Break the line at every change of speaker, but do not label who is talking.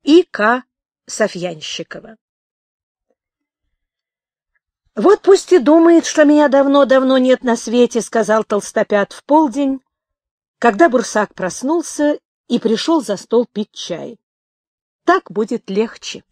И. К. Софьянщикова. «Вот пусть и думает, что меня давно-давно нет на свете», — сказал Толстопят в полдень, когда Бурсак проснулся и пришел за стол пить чай. «Так будет легче».